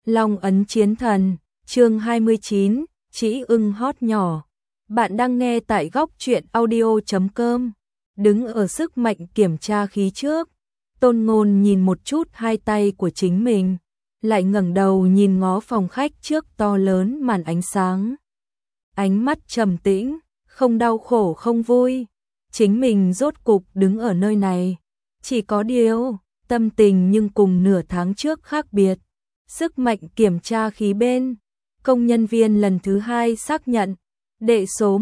Long ấn chiến thần, chương 29, Trĩ ưng hót nhỏ. Bạn đang nghe tại góc truyện audio.com. Đứng ở sức mạnh kiểm tra khí trước, Tôn Ngôn nhìn một chút hai tay của chính mình, lại ngẩng đầu nhìn ngó phòng khách trước to lớn màn ánh sáng. Ánh mắt trầm tĩnh, không đau khổ không vui. Chính mình rốt cục đứng ở nơi này. Chỉ có điều, tâm tình nhưng cùng nửa tháng trước khác biệt. Sức mạnh kiểm tra khí bên, công nhân viên lần thứ 2 xác nhận, đệ số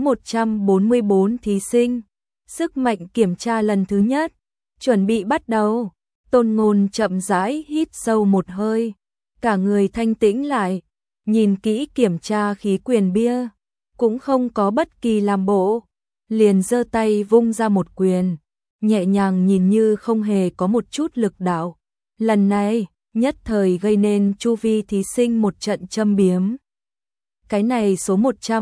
144 thí sinh. Sức mạnh kiểm tra lần thứ nhất, chuẩn bị bắt đầu. Tôn Ngôn chậm rãi hít sâu một hơi, cả người thanh tĩnh lại, nhìn kỹ kiểm tra khí quyền bia, cũng không có bất kỳ làm bộ, liền giơ tay vung ra một quyền, nhẹ nhàng nhìn như không hề có một chút lực đạo. Lần này, nhất thời gây nên chu vi thí sinh một trận châm biếm. Cái này số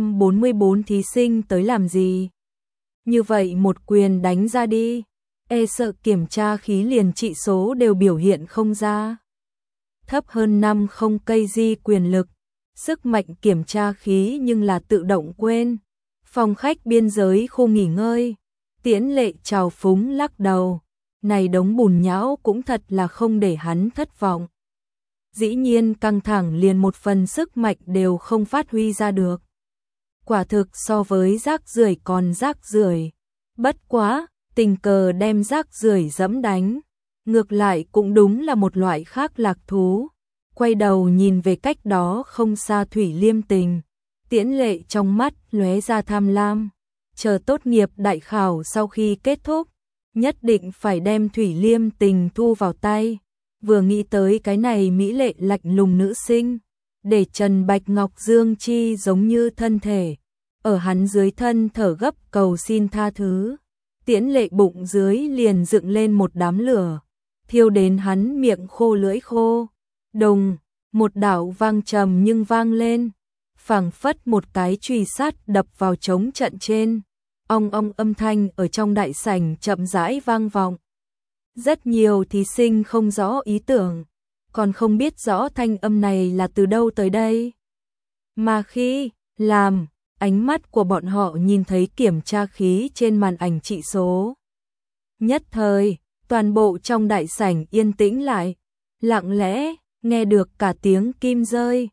144 thí sinh tới làm gì? Như vậy một quyền đánh ra đi, e sợ kiểm tra khí liền trị số đều biểu hiện không ra. Thấp hơn 50 kg quyền lực, sức mạnh kiểm tra khí nhưng là tự động quên. Phòng khách biên giới khu nghỉ ngơi, Tiễn Lệ trào phúng lắc đầu, này đống bùn nhão cũng thật là không để hắn thất vọng. Dĩ nhiên căng thẳng liền một phần sức mạnh đều không phát huy ra được. Quả thực so với rác rưởi còn rác rưởi. Bất quá, tình cờ đem rác rưởi dẫm đánh, ngược lại cũng đúng là một loại khác lạc thú. Quay đầu nhìn về cách đó không xa Thủy Liêm Tình, Tiễn Lệ trong mắt lóe ra tham lam, chờ tốt nghiệp đại khảo sau khi kết thúc, nhất định phải đem Thủy Liêm Tình thu vào tay. Vừa nghĩ tới cái này mỹ lệ lạnh lùng nữ sinh, để Trần Bạch Ngọc Dương chi giống như thân thể, ở hắn dưới thân thở gấp cầu xin tha thứ. Tiễn Lệ bụng dưới liền dựng lên một đám lửa, thiêu đến hắn miệng khô lưỡi khô. Đùng, một đạo vang trầm nhưng vang lên, phảng phất một cái chùy sắt đập vào trống trận trên. Ong ong âm thanh ở trong đại sảnh chậm rãi vang vọng. Rất nhiều thí sinh không rõ ý tưởng, còn không biết rõ thanh âm này là từ đâu tới đây. Mà khi làm, ánh mắt của bọn họ nhìn thấy kiểm tra khí trên màn ảnh trị số. Nhất thời, toàn bộ trong đại sảnh yên tĩnh lại, lặng lẽ, nghe được cả tiếng kim rơi.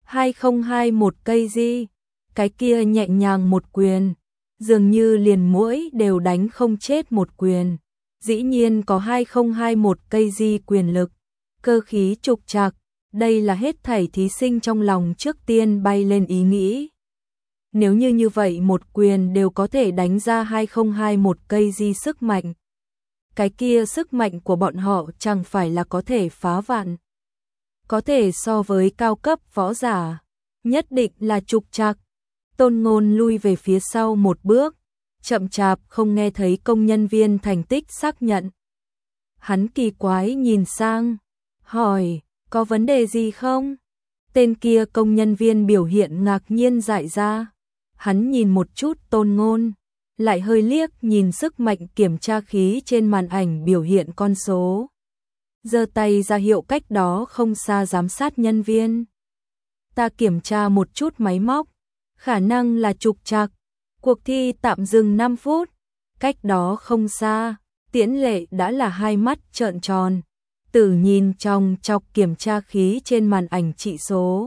2021 cây gì, cái kia nhẹ nhàng một quyền, dường như liền mỗi đều đánh không chết một quyền. Dĩ nhiên có 2021 cây di quyền lực, cơ khí trục trặc, đây là hết thảy thí sinh trong lòng trước tiên bay lên ý nghĩ. Nếu như vậy một quyền đều có thể đánh ra 2021 cây di sức mạnh, cái kia sức mạnh của bọn họ chẳng phải là có thể phá vạn. Có thể so với cao cấp võ giả, nhất định là trục trặc. Tôn Ngôn lui về phía sau một bước, chậm chạp không nghe thấy công nhân viên thành tích xác nhận. Hắn kỳ quái nhìn sang, hỏi, có vấn đề gì không? Tên kia công nhân viên biểu hiện ngạc nhiên dại ra. Hắn nhìn một chút Tôn Ngôn, lại hơi liếc nhìn sức mạnh kiểm tra khí trên màn ảnh biểu hiện con số. Giơ tay ra hiệu cách đó không xa giám sát nhân viên. Ta kiểm tra một chút máy móc, khả năng là trục trặc. Cuộc thi tạm dừng 5 phút, cách đó không xa, Tiễn Lệ đã là hai mắt trợn tròn, tử nhìn trong chọc kiểm tra khí trên màn ảnh trị số.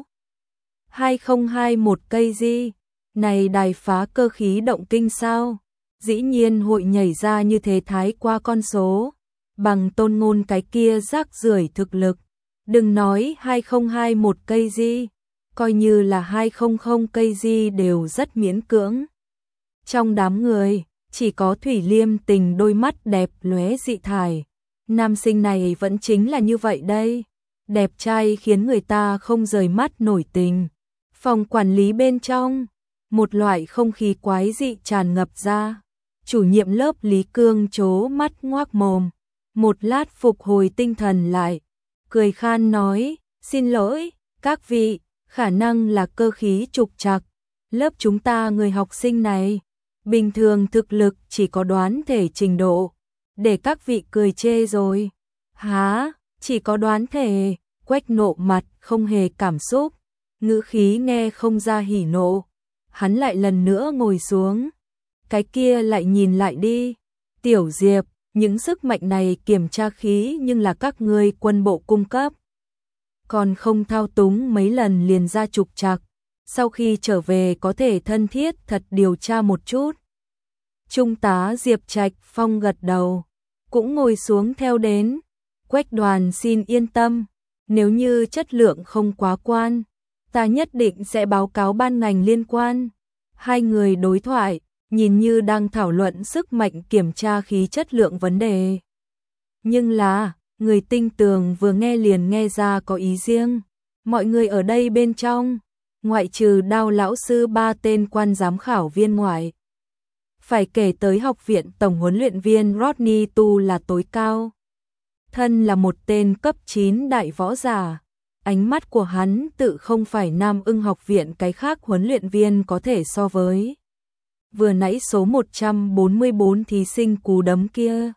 2021 cây gì? Này đài phá cơ khí động kinh sao? Dĩ nhiên hội nhảy ra như thế thái qua con số, bằng Tôn Ngôn cái kia rác rưởi thực lực. Đừng nói 2021 cây gì, coi như là 200 cây gì đều rất miễn cưỡng. Trong đám người, chỉ có Thủy Liêm Tình đôi mắt đẹp lóe dị thải. Nam sinh này vẫn chính là như vậy đây. Đẹp trai khiến người ta không rời mắt nổi tình. Phòng quản lý bên trong, một loại không khí quái dị tràn ngập ra. Chủ nhiệm lớp Lý Cương trố mắt ngoác mồm. Một lát phục hồi tinh thần lại, cười khan nói, xin lỗi, các vị, khả năng là cơ khí trục trặc. Lớp chúng ta người học sinh này, bình thường thực lực chỉ có đoán thể trình độ, để các vị cười chê rồi. Hả, chỉ có đoán thể, Quách nộ mặt không hề cảm xúc, ngữ khí nghe không ra hỉ nộ. Hắn lại lần nữa ngồi xuống. Cái kia lại nhìn lại đi. Tiểu Diệp, những sức mạnh này kiểm tra khí nhưng là các ngươi quân bộ cung cấp. Còn không thao túng mấy lần liền ra trục trặc. Sau khi trở về có thể thân thiết thật điều tra một chút. Trung tá Diệp Trạch Phong gật đầu, cũng ngồi xuống theo đến. Quách Đoàn xin yên tâm, nếu như chất lượng không quá quan, ta nhất định sẽ báo cáo ban ngành liên quan. Hai người đối thoại, nhìn như đang thảo luận sức mạnh kiểm tra khí chất lượng vấn đề. Nhưng là, người tinh tường vừa nghe liền nghe ra có ý riêng. Mọi người ở đây bên trong, ngoại trừ Đao lão sư 3 tên quan giám khảo viên ngoại. Phải kể tới học viện tổng huấn luyện viên Rodney Tu là tối cao. Thân là một tên cấp 9 đại võ giả, ánh mắt của hắn tự không phải Nam Ưng học viện cái khác huấn luyện viên có thể so với. Vừa nãy số 144 thí sinh cú đấm kia.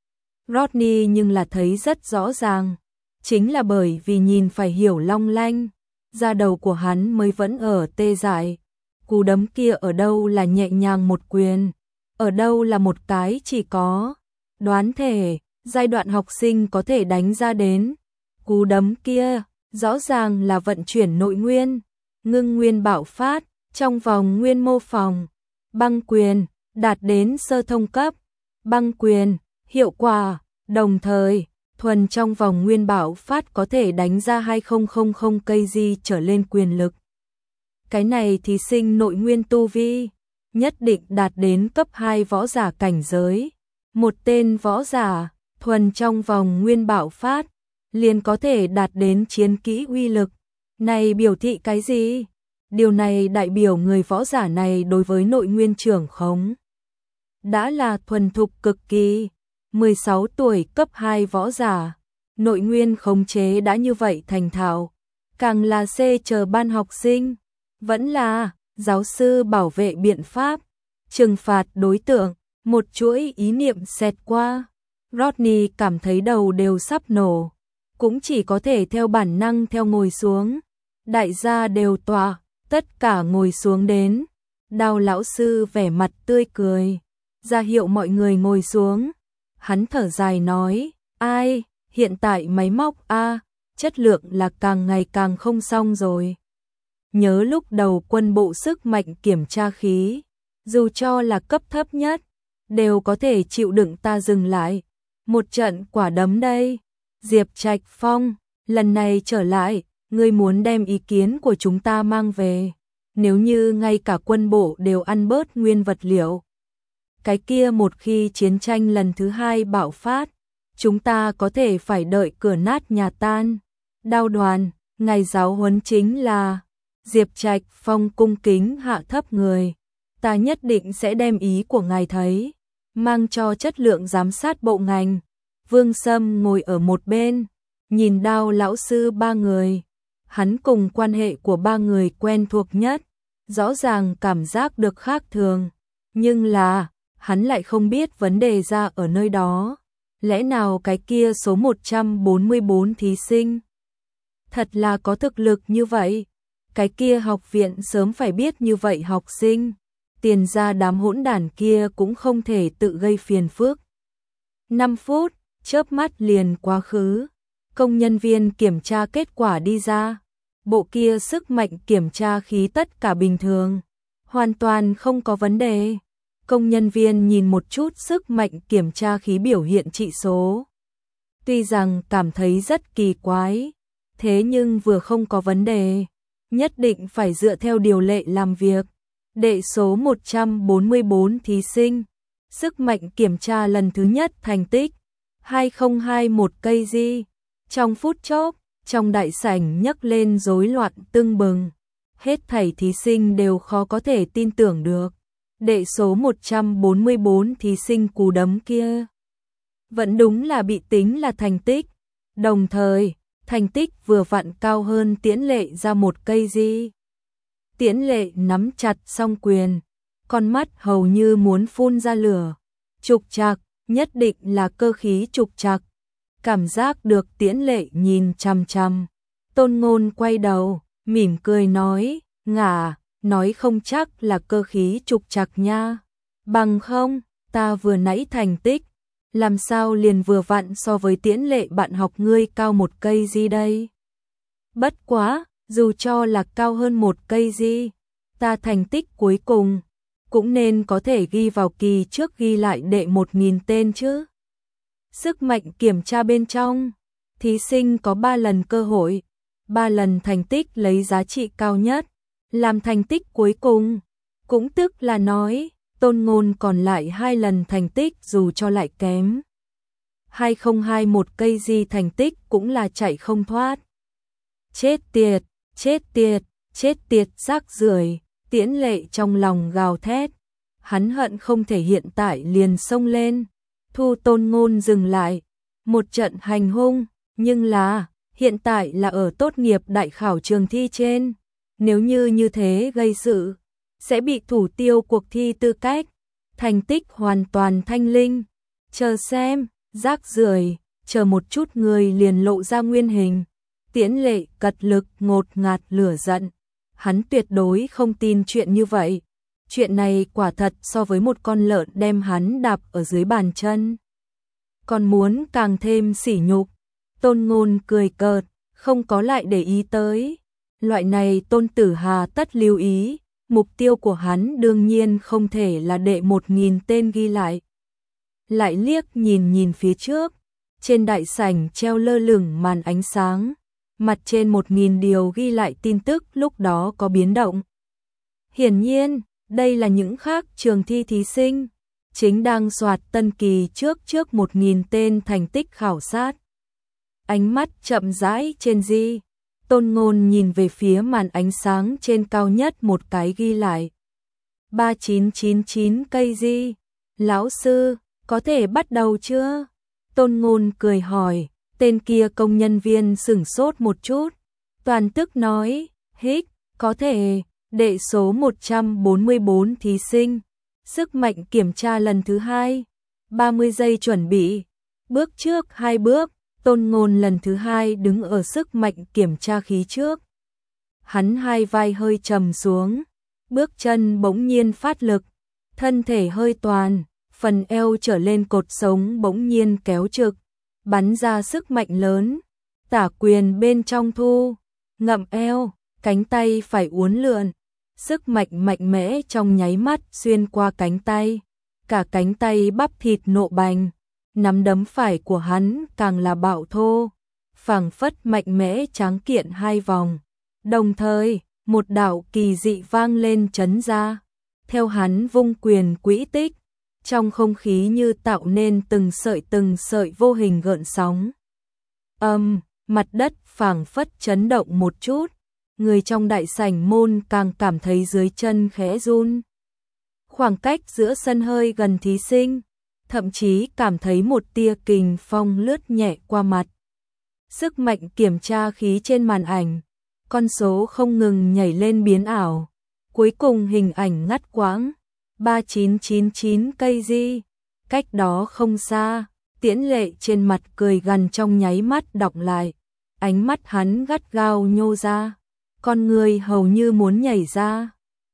Rodney nhưng là thấy rất rõ ràng, chính là bởi vì nhìn phải hiểu long lanh, da đầu của hắn mới vẫn ở tê dại. Cú đấm kia ở đâu là nhẹ nhàng một quyền, ở đâu là một cái chỉ có đoán thể, giai đoạn học sinh có thể đánh ra đến. Cú đấm kia, rõ ràng là vận chuyển nội nguyên, ngưng nguyên bạo phát, trong vòng nguyên mô phòng. Băng quyền, đạt đến sơ thông cấp. Băng quyền, hiệu quả, đồng thời, thuần trong vòng nguyên bạo phát có thể đánh ra 2000 cây di trở lên quyền lực. Cái này thí sinh nội nguyên tu vi, nhất định đạt đến cấp 2 võ giả cảnh giới. Một tên võ giả, thuần trong vòng nguyên bạo phát, liền có thể đạt đến chiến kỹ uy lực. Này biểu thị cái gì? Điều này đại biểu người võ giả này đối với nội nguyên trưởng khống đã là thuần thục cực kỳ. 16 tuổi cấp 2 võ giả, nội nguyên khống chế đã như vậy thành thạo, càng là C chờ ban học sinh, vẫn là giáo sư bảo vệ biện pháp, trừng phạt đối tượng. Một chuỗi ý niệm xẹt qua, Rodney cảm thấy đầu đều sắp nổ, cũng chỉ có thể theo bản năng theo ngồi xuống. Đại gia đều tọa, tất cả ngồi xuống đến. Đao lão sư vẻ mặt tươi cười, ra hiệu mọi người ngồi xuống. Hắn thở dài nói, ai, hiện tại máy móc chất lượng là càng ngày càng không xong rồi. Nhớ lúc đầu quân bộ sức mạnh kiểm tra khí, dù cho là cấp thấp nhất, đều có thể chịu đựng ta dừng lại. Một trận quả đấm đây. Diệp Trạch Phong, lần này trở lại, ngươi muốn đem ý kiến của chúng ta mang về. Nếu như ngay cả quân bộ đều ăn bớt nguyên vật liệu, cái kia một khi chiến tranh lần thứ 2 bạo phát, chúng ta có thể phải đợi cửa nát nhà tan. Đao Đoàn, ngài giáo huấn chính là. Diệp Trạch Phong cung kính hạ thấp người. Ta nhất định sẽ đem ý của ngài thấy, mang cho chất lượng giám sát bộ ngành. Vương Sâm ngồi ở một bên, nhìn Đao lão sư 3 người. Hắn cùng quan hệ của 3 người quen thuộc nhất, rõ ràng cảm giác được khác thường. Nhưng là, hắn lại không biết vấn đề ra ở nơi đó. Lẽ nào cái kia số 144 thí sinh thật là có thực lực như vậy? Cái kia học viện sớm phải biết như vậy học sinh. Tiền ra đám hỗn đản kia cũng không thể tự gây phiền phức. 5 phút, chớp mắt liền quá khứ. Công nhân viên kiểm tra kết quả đi ra. Bộ kia sức mạnh kiểm tra khí tất cả bình thường, hoàn toàn không có vấn đề. Công nhân viên nhìn một chút sức mạnh kiểm tra khí biểu hiện trị số. Tuy rằng cảm thấy rất kỳ quái, thế nhưng vừa không có vấn đề, nhất định phải dựa theo điều lệ làm việc. Đệ số 144 thí sinh, sức mạnh kiểm tra lần thứ nhất thành tích 2021 cây di. Trong phút chốc, trong đại sảnh nhấc lên rối loạn tưng bừng. Hết thảy thí sinh đều khó có thể tin tưởng được. Đệ số 144 thí sinh cú đấm kia vẫn đúng là bị tính là thành tích. Đồng thời, thành tích vừa vặn cao hơn Tiễn Lệ ra một cây di. Tiễn Lệ nắm chặt song quyền, con mắt hầu như muốn phun ra lửa. Trục trặc, nhất định là cơ khí trục trặc. Cảm giác được Tiễn Lệ nhìn chằm chằm, Tôn Ngôn quay đầu, mỉm cười nói, ngả, nói không chắc là cơ khí trục trặc nha. Bằng không, ta vừa nãy thành tích, làm sao liền vừa vặn so với Tiễn Lệ bạn học ngươi cao một cây gì đây? Bất quá, dù cho là cao hơn một cây gì, ta thành tích cuối cùng cũng nên có thể ghi vào kỳ trước ghi lại đệ 1000 tên chứ. Sức mạnh kiểm tra bên trong, thí sinh có 3 lần cơ hội, 3 lần thành tích lấy giá trị cao nhất, làm thành tích cuối cùng, cũng tức là nói, Tôn Ngôn còn lại 2 lần thành tích dù cho lại kém. 2021 cây gì thành tích cũng là chạy không thoát. Chết tiệt, chết tiệt, chết tiệt rác rưởi, Tiễn Lệ trong lòng gào thét. Hắn hận không thể hiện tại liền xông lên, thu Tôn Ngôn dừng lại, một trận hành hung, nhưng là, hiện tại là ở tốt nghiệp đại khảo trường thi trên, nếu như thế gây sự, sẽ bị thủ tiêu cuộc thi tư cách, thành tích hoàn toàn thanh linh, chờ xem, rác rưởi, chờ một chút người liền lộ ra nguyên hình. Tiễn Lệ cật lực ngột ngạt lửa giận, hắn tuyệt đối không tin chuyện như vậy. Chuyện này quả thật so với một con lợn đem hắn đạp ở dưới bàn chân. Còn muốn càng thêm sỉ nhục. Tôn Ngôn cười cợt, không có lại để ý tới. Loại này Tôn Tử Hà tất lưu ý, mục tiêu của hắn đương nhiên không thể là đệ 1000 tên ghi lại. Lại liếc nhìn phía trước, trên đại sảnh treo lơ lửng màn ánh sáng, mặt trên 1000 điều ghi lại tin tức lúc đó có biến động. Hiển nhiên, đây là những khác trường thi thí sinh, chính đang soạt tân kỳ trước 1000 tên thành tích khảo sát. Ánh mắt chậm rãi trên di, Tôn Ngôn nhìn về phía màn ánh sáng trên cao nhất một cái ghi lại. 3999 cây di, lão sư, có thể bắt đầu chưa? Tôn Ngôn cười hỏi, tên kia công nhân viên sửng sốt một chút, toàn tức nói, hích, có thể. Đệ số 144 thí sinh, sức mạnh kiểm tra lần thứ 2, 30 giây chuẩn bị, bước trước 2 bước, Tôn Ngôn lần thứ 2 đứng ở sức mạnh kiểm tra khí trước. Hắn hai vai hơi trầm xuống, bước chân bỗng nhiên phát lực, thân thể hơi toàn, phần eo trở lên cột sống bỗng nhiên kéo trực, bắn ra sức mạnh lớn, tả quyền bên trong thu, ngậm eo, cánh tay phải uốn lượn. Sức mạnh mạnh mẽ trong nháy mắt xuyên qua cánh tay, cả cánh tay bắp thịt nộ bành, nắm đấm phải của hắn càng là bạo thô, phảng phất mạnh mẽ tráng kiện 2 vòng. Đồng thời, một đạo kỳ dị vang lên chấn ra, theo hắn vung quyền quỹ tích, trong không khí như tạo nên từng sợi vô hình gợn sóng. Mặt đất phảng phất chấn động một chút. Người trong đại sảnh môn càng cảm thấy dưới chân khẽ run. Khoảng cách giữa sân hơi gần thí sinh, thậm chí cảm thấy một tia kình phong lướt nhẹ qua mặt. Sức mạnh kiểm tra khí trên màn ảnh, con số không ngừng nhảy lên biến ảo. Cuối cùng hình ảnh ngắt quãng, 3999 cây di, cách đó không xa, Tiễn Lệ trên mặt cười gằn trong nháy mắt đọc lại. Ánh mắt hắn gắt gao nhô ra. Con người hầu như muốn nhảy ra.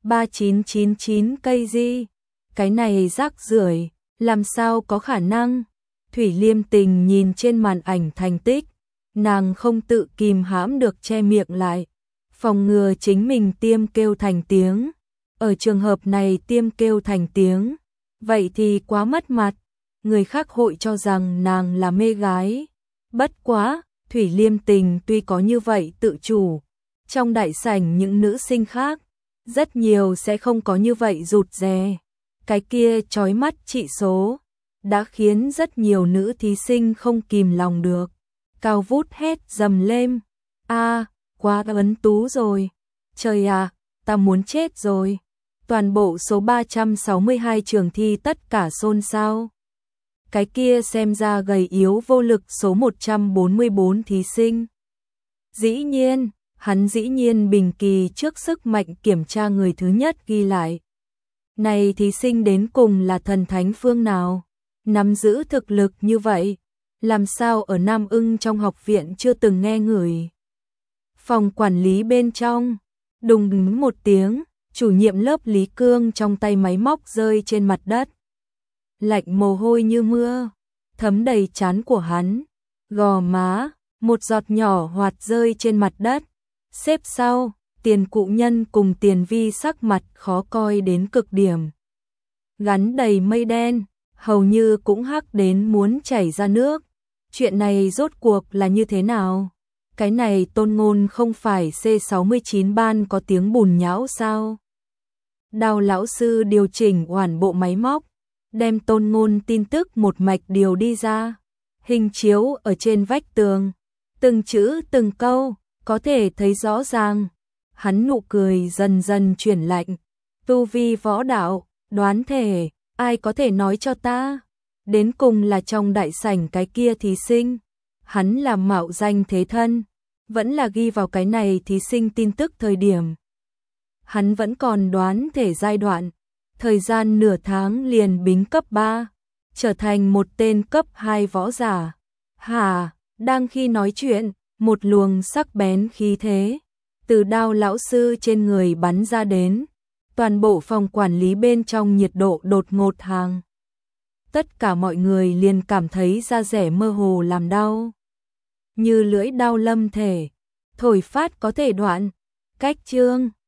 3999 cây di, cái này rác rưởi, làm sao có khả năng? Thủy Liêm Tình nhìn trên màn ảnh thành tích, nàng không tự kìm hãm được che miệng lại, phòng ngừa chính mình tiêm kêu thành tiếng. Ở trường hợp này tiêm kêu thành tiếng, vậy thì quá mất mặt, người khác hội cho rằng nàng là mê gái. Bất quá, Thủy Liêm Tình tuy có như vậy tự chủ, trong đại sảnh những nữ sinh khác, rất nhiều sẽ không có như vậy rụt rè. Cái kia chói mắt trị số, đã khiến rất nhiều nữ thí sinh không kìm lòng được. Cao vút hét dầm lên, quá ấn tú rồi, trời à, ta muốn chết rồi. Toàn bộ số 362 trường thi tất cả xôn xao. Cái kia xem ra gầy yếu vô lực số 144 thí sinh. Hắn dĩ nhiên bình kỳ trước sức mạnh kiểm tra người thứ nhất ghi lại. Này thí sinh đến cùng là thần thánh phương nào? Nắm giữ thực lực như vậy, làm sao ở Nam Ưng trong học viện chưa từng nghe ngửi? Phòng quản lý bên trong, đùng một tiếng, chủ nhiệm lớp Lý Cương trong tay máy móc rơi trên mặt đất. Lạnh mồ hôi như mưa, thấm đầy trán của hắn, gò má, một giọt nhỏ hoạt rơi trên mặt đất. Xếp sau, Tiền Cụ Nhân cùng Tiền Vi sắc mặt khó coi đến cực điểm. Gắn đầy mây đen, hầu như cũng hắc đến muốn chảy ra nước. Chuyện này rốt cuộc là như thế nào? Cái này Tôn Ngôn không phải C69 ban có tiếng bùn nhão sao? Đào lão sư điều chỉnh hoàn bộ máy móc, đem Tôn Ngôn tin tức một mạch điều đi ra. Hình chiếu ở trên vách tường, từng chữ từng câu, có thể thấy rõ ràng. Hắn nụ cười dần dần chuyển lạnh. Tu vi võ đạo, đoán thể, ai có thể nói cho ta? Đến cùng là trong đại sảnh cái kia thí sinh. Hắn là mạo danh thế thân, vẫn là ghi vào cái này thí sinh tin tức thời điểm. Hắn vẫn còn đoán thể giai đoạn, thời gian nửa tháng liền bính cấp 3, trở thành một tên cấp 2 võ giả. Hả, đang khi nói chuyện, một luồng sắc bén khí thế từ Đao lão sư trên người bắn ra đến, toàn bộ phòng quản lý bên trong nhiệt độ đột ngột hàng. Tất cả mọi người liền cảm thấy da rẻ mơ hồ làm đau, như lưỡi đao lâm thể, thổi phát có thể đoạn. Cách chương